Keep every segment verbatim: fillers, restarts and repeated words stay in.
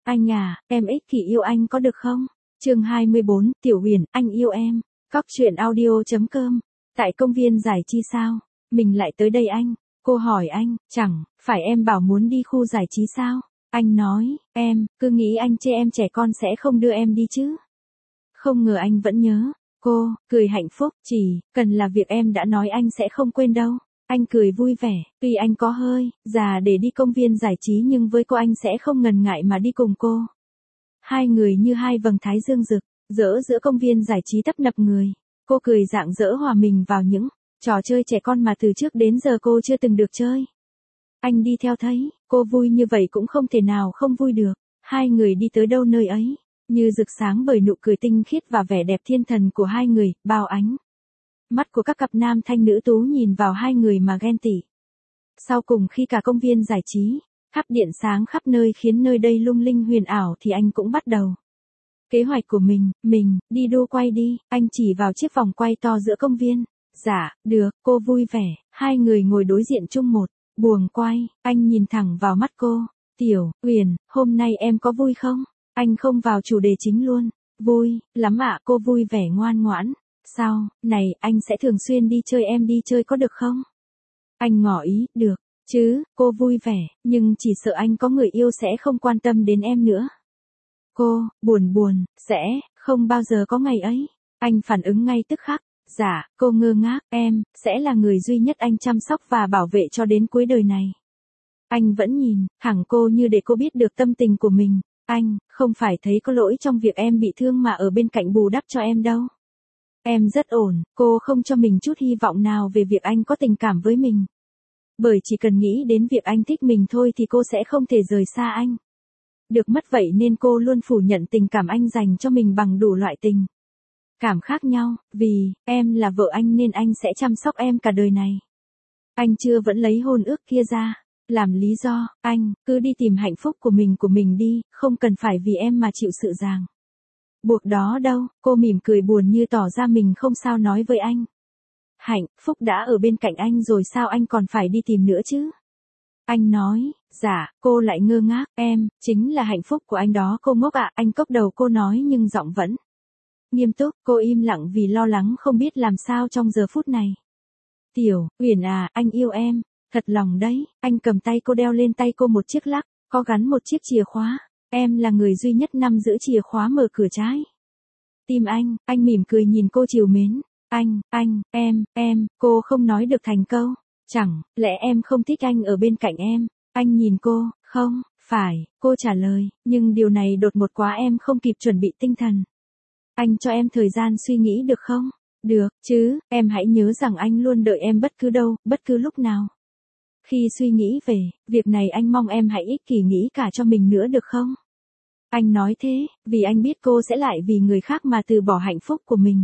Anh à, em ích kỷ yêu anh có được không? Chương hai mươi bốn, Tiểu Huyền, anh yêu em. Cóc truyện audio chấm com. Tại công viên giải chi sao? Mình lại tới đây anh. Cô hỏi anh, chẳng, phải em bảo muốn đi khu giải trí sao? Anh nói, em, cứ nghĩ anh chê em trẻ con sẽ không đưa em đi chứ. Không ngờ anh vẫn nhớ. Cô, cười hạnh phúc, chỉ, cần là việc em đã nói anh sẽ không quên đâu. Anh cười vui vẻ, tuy anh có hơi, già để đi công viên giải trí nhưng với cô anh sẽ không ngần ngại mà đi cùng cô. Hai người như hai vầng thái dương rực, rỡ giữa công viên giải trí tấp nập người. Cô cười rạng rỡ hòa mình vào những trò chơi trẻ con mà từ trước đến giờ cô chưa từng được chơi. Anh đi theo thấy, cô vui như vậy cũng không thể nào không vui được. Hai người đi tới đâu nơi ấy, như rực sáng bởi nụ cười tinh khiết và vẻ đẹp thiên thần của hai người, bao ánh mắt của các cặp nam thanh nữ tú nhìn vào hai người mà ghen tị. Sau cùng khi cả công viên giải trí, khắp điện sáng khắp nơi khiến nơi đây lung linh huyền ảo thì anh cũng bắt đầu kế hoạch của mình, mình, đi đu quay đi, anh chỉ vào chiếc vòng quay to giữa công viên. Dạ, được, cô vui vẻ, hai người ngồi đối diện chung một buồng quay, anh nhìn thẳng vào mắt cô. Tiểu Huyền, hôm nay em có vui không? Anh không vào chủ đề chính luôn. Vui, lắm ạ, cô vui vẻ ngoan ngoãn. Sao, này, anh sẽ thường xuyên đi chơi em đi chơi có được không? Anh ngỏ ý, được, chứ, cô vui vẻ, nhưng chỉ sợ anh có người yêu sẽ không quan tâm đến em nữa. Cô, buồn buồn, sẽ, không bao giờ có ngày ấy. Anh phản ứng ngay tức khắc. Dạ, cô ngơ ngác, em, sẽ là người duy nhất anh chăm sóc và bảo vệ cho đến cuối đời này. Anh vẫn nhìn thẳng cô như để cô biết được tâm tình của mình. Anh, không phải thấy có lỗi trong việc em bị thương mà ở bên cạnh bù đắp cho em đâu. Em rất ổn, cô không cho mình chút hy vọng nào về việc anh có tình cảm với mình. Bởi chỉ cần nghĩ đến việc anh thích mình thôi thì cô sẽ không thể rời xa anh. Được mất vậy nên cô luôn phủ nhận tình cảm anh dành cho mình bằng đủ loại tình cảm khác nhau, vì, em là vợ anh nên anh sẽ chăm sóc em cả đời này. Anh chưa vẫn lấy hôn ước kia ra, làm lý do, anh, cứ đi tìm hạnh phúc của mình của mình đi, không cần phải vì em mà chịu sự ràng buộc đó đâu. Cô mỉm cười buồn như tỏ ra mình không sao nói với anh. Hạnh phúc đã ở bên cạnh anh rồi sao anh còn phải đi tìm nữa chứ? Anh nói, dạ, cô lại ngơ ngác, em, chính là hạnh phúc của anh đó cô ngốc ạ. Anh cốc đầu cô nói nhưng giọng vẫn nghiêm túc. Cô im lặng vì lo lắng không biết làm sao trong giờ phút này. Tiểu Huyền à, anh yêu em, thật lòng đấy. Anh cầm tay cô đeo lên tay cô một chiếc lắc, có gắn một chiếc chìa khóa. Em là người duy nhất nắm giữ chìa khóa mở cửa trái tim anh. Anh mỉm cười nhìn cô trìu mến. Anh, anh, em, em, cô không nói được thành câu. Chẳng lẽ em không thích anh ở bên cạnh em? Anh nhìn cô, không, phải, cô trả lời, nhưng điều này đột ngột quá em không kịp chuẩn bị tinh thần. Anh cho em thời gian suy nghĩ được không? Được, chứ, em hãy nhớ rằng anh luôn đợi em bất cứ đâu, bất cứ lúc nào. Khi suy nghĩ về việc này anh mong em hãy ích kỷ nghĩ cả cho mình nữa được không? Anh nói thế, vì anh biết cô sẽ lại vì người khác mà từ bỏ hạnh phúc của mình.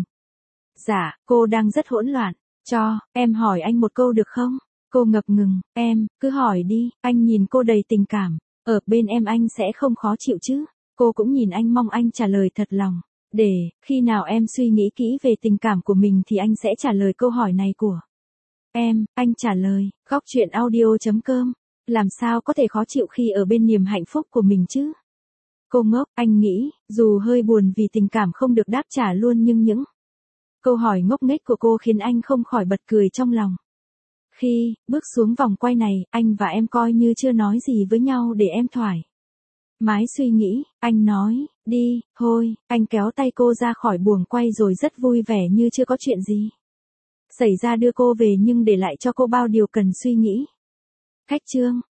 Dạ, cô đang rất hỗn loạn. Cho, em hỏi anh một câu được không? Cô ngập ngừng, em, cứ hỏi đi. Anh nhìn cô đầy tình cảm. Ở bên em anh sẽ không khó chịu chứ? Cô cũng nhìn anh mong anh trả lời thật lòng. Để, khi nào em suy nghĩ kỹ về tình cảm của mình thì anh sẽ trả lời câu hỏi này của em. Anh trả lời, cóc truyện audio chấm com. Làm sao có thể khó chịu khi ở bên niềm hạnh phúc của mình chứ? Cô ngốc, anh nghĩ, dù hơi buồn vì tình cảm không được đáp trả luôn nhưng những câu hỏi ngốc nghếch của cô khiến anh không khỏi bật cười trong lòng. Khi bước xuống vòng quay này, anh và em coi như chưa nói gì với nhau để em thoải mái suy nghĩ. Anh nói, đi, thôi. Anh kéo tay cô ra khỏi buồng quay rồi rất vui vẻ như chưa có chuyện gì xảy ra đưa cô về nhưng để lại cho cô bao điều cần suy nghĩ. Khách trương,